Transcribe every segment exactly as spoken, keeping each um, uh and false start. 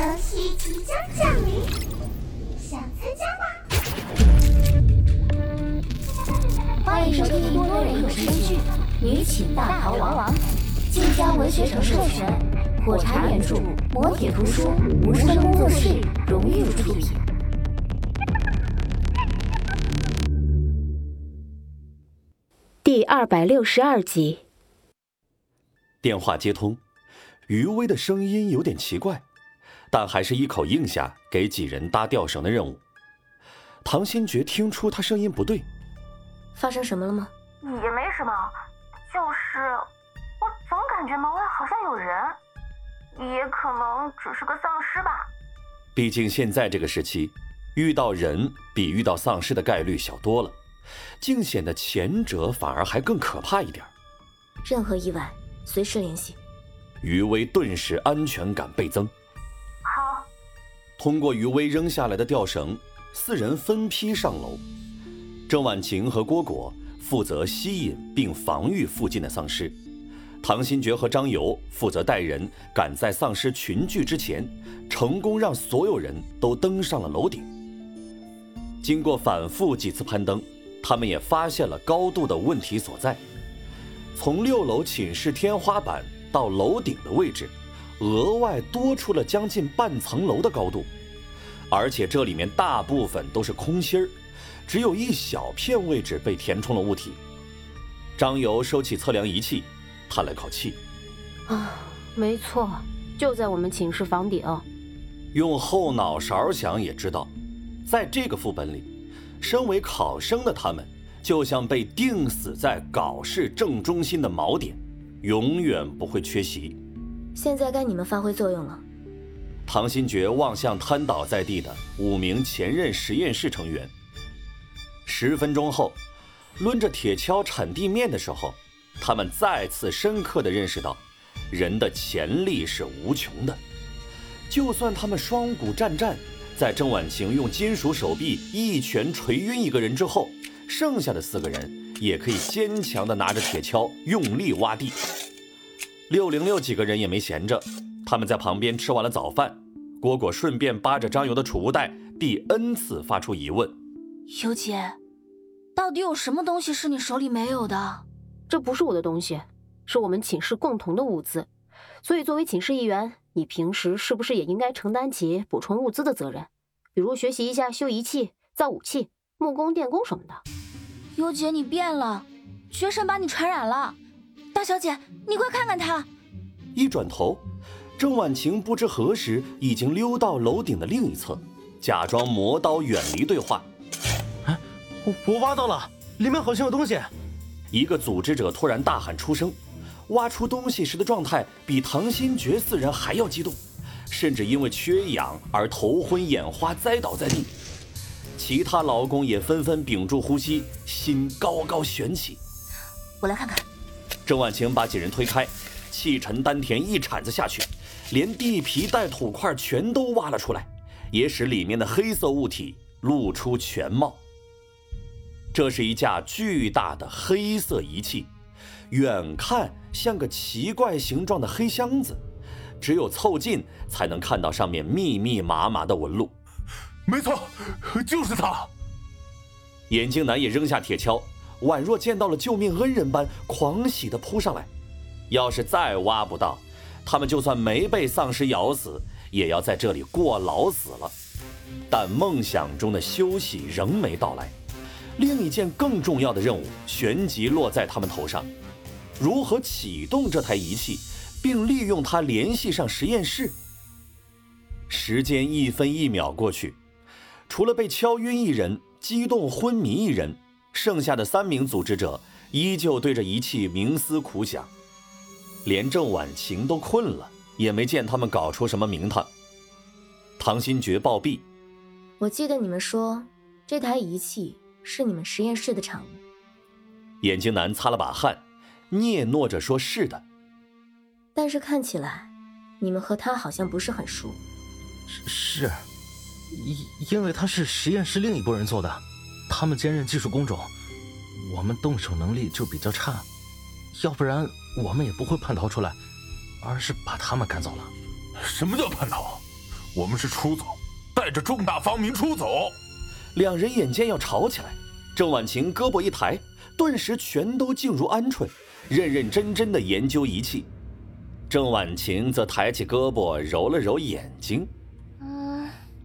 游戏即将降临，想参加吗？ 欢迎收听多人有声剧《女寝大逃亡》，晋江文学城授权，火柴原著，磨铁图书，无声工作室荣誉出品。 第二百六十二集。 电话接通，余威的声音有点奇怪，但还是一口应下给几人搭吊绳的任务。唐新觉听出他声音不对。 发生什么了吗？ 也没什么，就是我总感觉门外好像有人，也可能只是个丧尸吧。 毕竟现在这个时期，遇到人比遇到丧尸的概率小多了，竟显得前者反而还更可怕一点。 任何意外随时联系。 余威顿时安全感倍增。 好。 通过余威扔下来的吊绳，四人分批上楼。郑婉晴和蝈蝈负责吸引并防御附近的丧尸，唐新觉和张游负责带人赶在丧尸群聚之前，成功让所有人都登上了楼顶。经过反复几次攀登，他们也发现了高度的问题所在。从六楼寝室天花板到楼顶的位置，额外多出了将近半层楼的高度，而且这里面大部分都是空心儿，只有一小片位置被填充了物体。张游收起测量仪器，叹了口气： 啊，没错，就在我们寝室房顶。 用后脑勺想也知道，在这个副本里，身为考生的他们就像被钉死在搞事正中心的锚点，永远不会缺席。 现在该你们发挥作用了。 唐新觉望向瘫倒在地的五名前任实验室成员。十分钟后，抡着铁锹铲地面的时候，他们再次深刻地认识到，人的潜力是无穷的。就算他们双股战战，在郑婉晴用金属手臂一拳锤晕一个人之后，剩下的四个人也可以坚强地拿着铁锹用力挖地。六零六几个人也没闲着，他们在旁边吃完了早饭，蝈蝈顺便扒着张游的储物袋，第 N 次发出疑问： 尤姐，到底有什么东西是你手里没有的？ 这不是我的东西，是我们寝室共同的物资，所以作为寝室一员，你平时是不是也应该承担起补充物资的责任？比如学习一下修仪器、造武器、木工、电工什么的。 尤姐，你变了，学生把你传染了。大小姐，你快看看他。 一转头，郑婉晴不知何时已经溜到楼顶的另一侧，假装磨刀远离对话。 哎，我我挖到了，里面好像有东西。 一个组织者突然大喊出声，挖出东西时的状态比唐新觉四人还要激动，甚至因为缺氧而头昏眼花栽倒在地。其他劳工也纷纷屏住呼吸，心高高悬起。 我来看看。 郑婉晴把几人推开，气沉丹田一铲子下去，连地皮带土块全都挖了出来，也使里面的黑色物体露出全貌。这是一架巨大的黑色仪器，远看像个奇怪形状的黑箱子，只有凑近才能看到上面密密麻麻的纹路。 没错，就是它。 眼镜男也扔下铁锹，宛若见到了救命恩人般狂喜地扑上来。要是再挖不到，他们就算没被丧尸咬死，也要在这里过劳死了。但梦想中的休息仍没到来，另一件更重要的任务旋即落在他们头上：如何启动这台仪器，并利用它联系上实验室。时间一分一秒过去，除了被敲晕一人、激动昏迷一人，剩下的三名组织者依旧对着仪器冥思苦想。连郑婉晴都困了，也没见他们搞出什么名堂。唐新觉暴毙： 我记得你们说这台仪器是你们实验室的产物。 眼镜男擦了把汗，嗫嚅着说是的。 但是看起来你们和他好像不是很熟。 是，因因为他是实验室另一拨人做的，他们兼任技术工种，我们动手能力就比较差，要不然我们也不会叛逃出来，而是把他们赶走了。 什么叫叛逃？ 我们是出走，带着重大方民出走。 两人眼见要吵起来，郑婉晴胳膊一抬，顿时全都静如鹌鹑，认认真真的研究仪器。郑婉晴则抬起胳膊揉了揉眼睛， 嗯，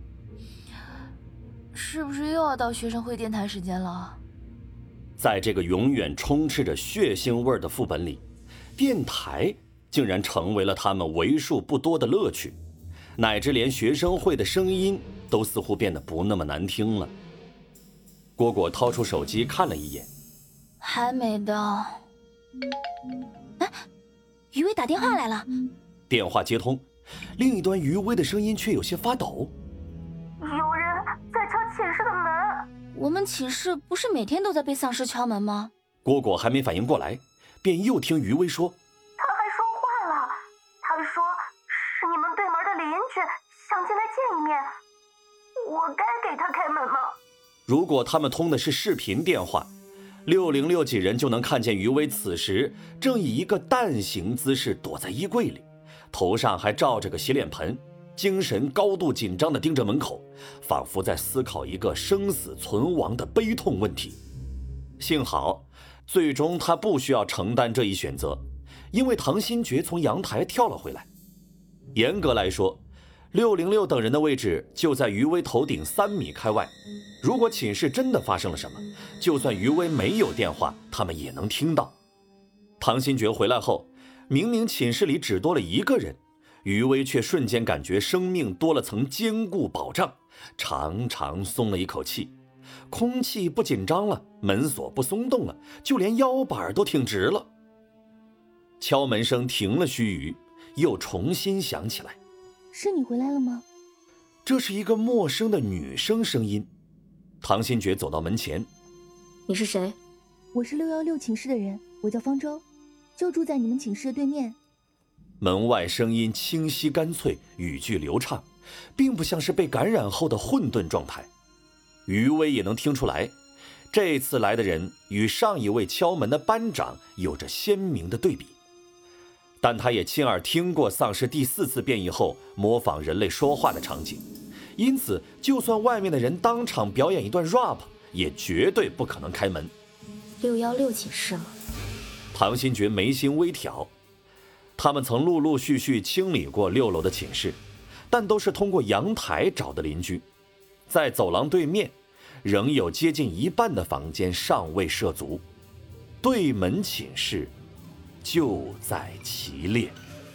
是不是又要到学生会电台时间了？ 在这个永远充斥着血腥味的副本里，电台竟然成为了他们为数不多的乐趣，乃至连学生会的声音都似乎变得不那么难听了。蝈蝈掏出手机看了一眼， 还没到。哎，余威打电话来了。 电话接通，另一端余威的声音却有些发抖。 有人在敲寝室的门。 我们寝室不是每天都在被丧尸敲门吗？ 蝈蝈还没反应过来，便又听余威说， 他还说话了，他说是你们对门的邻居想进来见一面，我该给他开门吗？ 如果他们通的是视频电话，六零六几人就能看见余威此时正以一个蛋形姿势躲在衣柜里，头上还罩着个洗脸盆，精神高度紧张地盯着门口，仿佛在思考一个生死存亡的悲痛问题。幸好最终他不需要承担这一选择，因为唐新觉从阳台跳了回来。严格来说，六零六等人的位置就在余威头顶三米开外，如果寝室真的发生了什么，就算余威没有电话，他们也能听到。唐新觉回来后，明明寝室里只多了一个人，余威却瞬间感觉生命多了层坚固保障，长长松了一口气。空气不紧张了，门锁不松动了，就连腰板都挺直了。敲门声停了须臾，又重新响起来。 是你回来了吗？ 这是一个陌生的女生声音。唐新觉走到门前。 你是谁？ 我是六幺六寝室的人，我叫方舟，就住在你们寝室的对面。 门外声音清晰干脆，语句流畅，并不像是被感染后的混沌状态。余威也能听出来，这次来的人与上一位敲门的班长有着鲜明的对比。但他也亲耳听过丧尸第四次变异后模仿人类说话的场景，因此就算外面的人当场表演一段 rap， 也绝对不可能开门。 六幺六寝室吗？ 唐新觉眉心微挑。他们曾陆陆续续清理过六楼的寝室，但都是通过阳台找的邻居。在走廊对面，仍有接近一半的房间尚未涉足，对门寝室就在其列。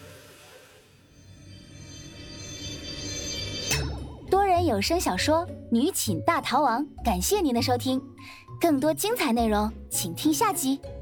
多人有声小说《女寝大逃亡》，感谢您的收听，更多精彩内容请听下集。